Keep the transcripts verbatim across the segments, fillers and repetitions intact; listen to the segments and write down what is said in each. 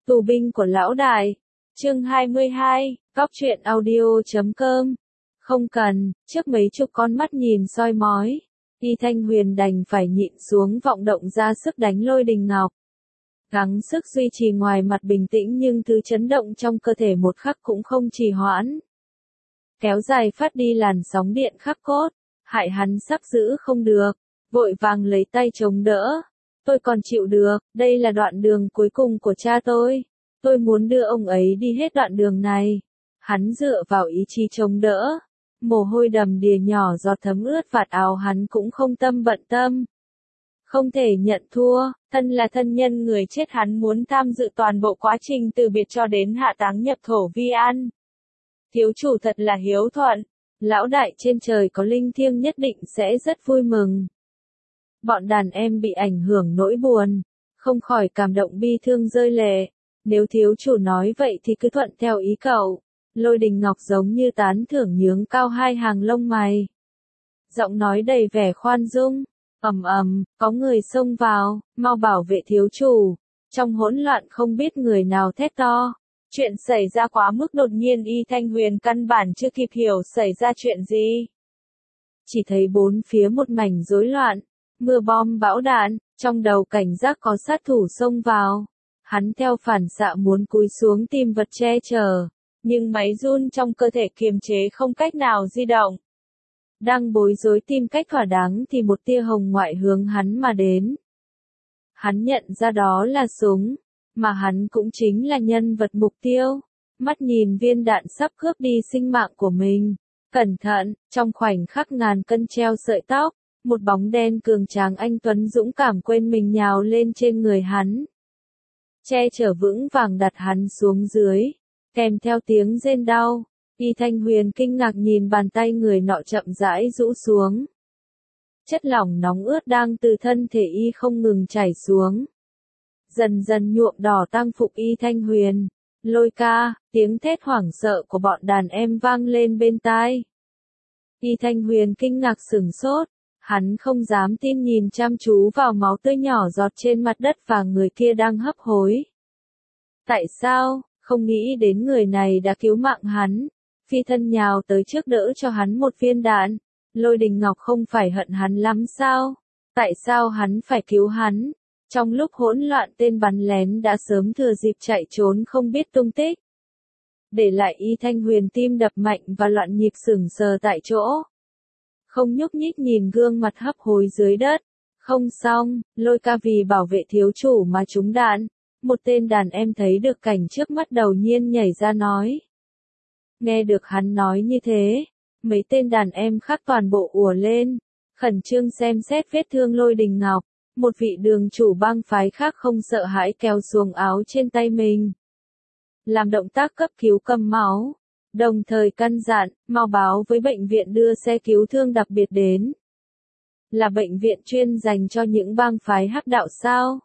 Tù binh của lão đại. Chương hai mươi hai, Góc truyện audio chấm com. Không cần, trước mấy chục con mắt nhìn soi mói, Y Thanh Huyền đành phải nhịn xuống vọng động ra sức đánh Lôi Đình Ngọc. Gắng sức duy trì ngoài mặt bình tĩnh nhưng thứ chấn động trong cơ thể một khắc cũng không trì hoãn. Kéo dài phát đi làn sóng điện khắc cốt, hại hắn sắp giữ không được, vội vàng lấy tay chống đỡ. Tôi còn chịu được, đây là đoạn đường cuối cùng của cha tôi. Tôi muốn đưa ông ấy đi hết đoạn đường này. Hắn dựa vào ý chí chống đỡ. Mồ hôi đầm đìa nhỏ giọt thấm ướt vạt áo hắn cũng không tâm bận tâm. Không thể nhận thua, thân là thân nhân người chết hắn muốn tham dự toàn bộ quá trình từ biệt cho đến hạ táng nhập thổ vi an. Thiếu chủ thật là hiếu thuận, lão đại trên trời có linh thiêng nhất định sẽ rất vui mừng. Bọn đàn em bị ảnh hưởng nỗi buồn, không khỏi cảm động bi thương rơi lệ. Nếu thiếu chủ nói vậy thì cứ thuận theo ý cậu. Lôi Đình Ngọc giống như tán thưởng nhướng cao hai hàng lông mày. Giọng nói đầy vẻ khoan dung. Ầm ầm, có người xông vào, mau bảo vệ thiếu chủ. Trong hỗn loạn không biết người nào thét to. Chuyện xảy ra quá mức đột nhiên, Y Thanh Huyền căn bản chưa kịp hiểu xảy ra chuyện gì. Chỉ thấy bốn phía một mảnh rối loạn, mưa bom bão đạn, trong đầu cảnh giác có sát thủ xông vào. Hắn theo phản xạ muốn cúi xuống tìm vật che chở, nhưng máy run trong cơ thể kiềm chế không cách nào di động. Đang bối rối tìm cách thỏa đáng thì một tia hồng ngoại hướng hắn mà đến. Hắn nhận ra đó là súng, mà hắn cũng chính là nhân vật mục tiêu. Mắt nhìn viên đạn sắp cướp đi sinh mạng của mình. Cẩn thận, trong khoảnh khắc ngàn cân treo sợi tóc, một bóng đen cường tráng anh tuấn dũng cảm quên mình nhào lên trên người hắn. Che chở vững vàng đặt hắn xuống dưới, kèm theo tiếng rên đau. Y Thanh Huyền kinh ngạc nhìn bàn tay người nọ chậm rãi rũ xuống. Chất lỏng nóng ướt đang từ thân thể y không ngừng chảy xuống. Dần dần nhuộm đỏ tang phục Y Thanh Huyền. Lôi ca, tiếng thét hoảng sợ của bọn đàn em vang lên bên tai. Y Thanh Huyền kinh ngạc sửng sốt. Hắn không dám tin nhìn chăm chú vào máu tươi nhỏ giọt trên mặt đất và người kia đang hấp hối. Tại sao, không nghĩ đến người này đã cứu mạng hắn. Phi thân nhào tới trước đỡ cho hắn một viên đạn. Lôi Đình Ngọc không phải hận hắn lắm sao? Tại sao hắn phải cứu hắn? Trong lúc hỗn loạn tên bắn lén đã sớm thừa dịp chạy trốn không biết tung tích. Để lại Y Thanh Huyền tim đập mạnh và loạn nhịp sững sờ tại chỗ. Không nhúc nhích nhìn gương mặt hấp hối dưới đất. Không xong, Lôi ca vì bảo vệ thiếu chủ mà trúng đạn. Một tên đàn em thấy được cảnh trước mắt đầu nhiên nhảy ra nói. Nghe được hắn nói như thế, mấy tên đàn em khác toàn bộ ùa lên, khẩn trương xem xét vết thương Lôi Đình Ngọc. Một vị đường chủ bang phái khác không sợ hãi kéo xuống áo trên tay mình. Làm động tác cấp cứu cầm máu. Đồng thời căn dặn, mau báo với bệnh viện đưa xe cứu thương đặc biệt đến. Là bệnh viện chuyên dành cho những bang phái hắc đạo sao?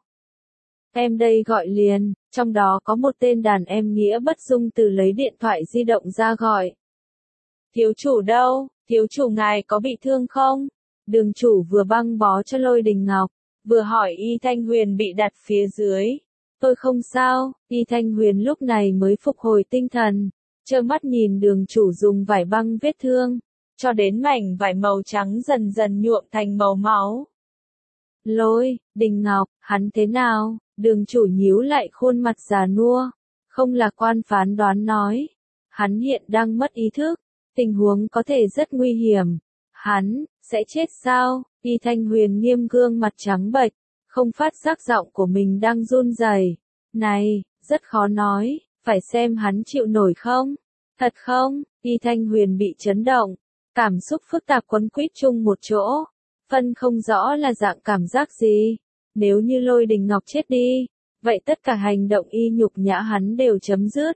Em đây gọi liền, trong đó có một tên đàn em nghĩa bất dung từ lấy điện thoại di động ra gọi. Thiếu chủ đâu, thiếu chủ ngài có bị thương không? Đường chủ vừa băng bó cho Lôi Đình Ngọc, vừa hỏi Y Thanh Huyền bị đặt phía dưới. Tôi không sao, Y Thanh Huyền lúc này mới phục hồi tinh thần. Trơ mắt nhìn đường chủ dùng vải băng vết thương, cho đến mảnh vải màu trắng dần dần nhuộm thành màu máu. Lôi Đình Ngọc, hắn thế nào? Đường chủ nhíu lại khuôn mặt già nua, không lạc quan phán đoán nói. Hắn hiện đang mất ý thức, tình huống có thể rất nguy hiểm. Hắn, sẽ chết sao? Y Thanh Huyền nghiêm gương mặt trắng bệch, không phát giác giọng của mình đang run rẩy. Này, rất khó nói. Phải xem hắn chịu nổi không? Thật không? Y Thanh Huyền bị chấn động. Cảm xúc phức tạp quấn quýt chung một chỗ. Phân không rõ là dạng cảm giác gì. Nếu như Lôi Đình Ngọc chết đi, vậy tất cả hành động y nhục nhã hắn đều chấm dứt.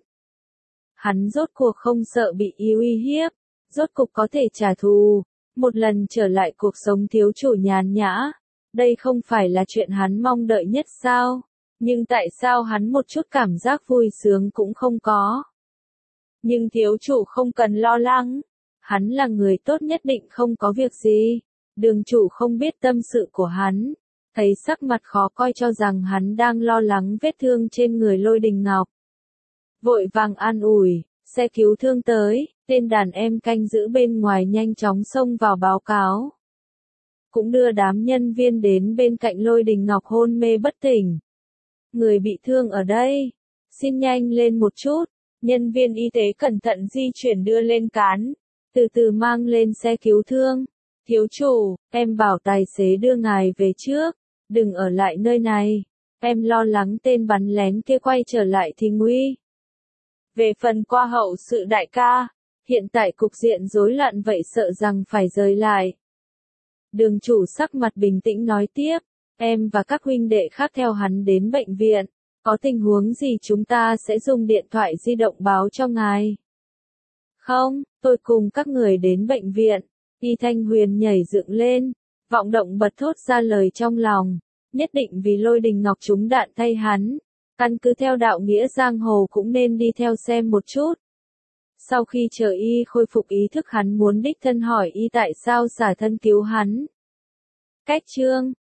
Hắn rốt cuộc không sợ bị y uy hiếp. Rốt cục có thể trả thù. Một lần trở lại cuộc sống thiếu chủ nhàn nhã. Đây không phải là chuyện hắn mong đợi nhất sao? Nhưng tại sao hắn một chút cảm giác vui sướng cũng không có? Nhưng thiếu chủ không cần lo lắng. Hắn là người tốt nhất định không có việc gì. Đường chủ không biết tâm sự của hắn. thấy sắc mặt khó coi cho rằng hắn đang lo lắng vết thương trên người Lôi Đình Ngọc. Vội vàng an ủi, xe cứu thương tới, tên đàn em canh giữ bên ngoài nhanh chóng xông vào báo cáo. Cũng đưa đám nhân viên đến bên cạnh Lôi Đình Ngọc hôn mê bất tỉnh. Người bị thương ở đây, xin nhanh lên một chút, nhân viên y tế cẩn thận di chuyển đưa lên cán, từ từ mang lên xe cứu thương. Thiếu chủ, em bảo tài xế đưa ngài về trước, đừng ở lại nơi này, em lo lắng tên bắn lén kia quay trở lại thì nguy. Về phần qua hậu sự đại ca, hiện tại cục diện rối loạn vậy sợ rằng phải rời lại. Đường chủ sắc mặt bình tĩnh nói tiếp, em và các huynh đệ khác theo hắn đến bệnh viện, có tình huống gì chúng ta sẽ dùng điện thoại di động báo cho ngài. Không, tôi cùng các người đến bệnh viện. Y Thanh Huyền nhảy dựng lên, vọng động bật thốt ra lời trong lòng, nhất định vì Lôi Đình Ngọc trúng đạn thay hắn, căn cứ theo đạo nghĩa giang hồ cũng nên đi theo xem một chút. Sau khi chờ y khôi phục ý thức hắn muốn đích thân hỏi y tại sao xả thân cứu hắn. Cách chương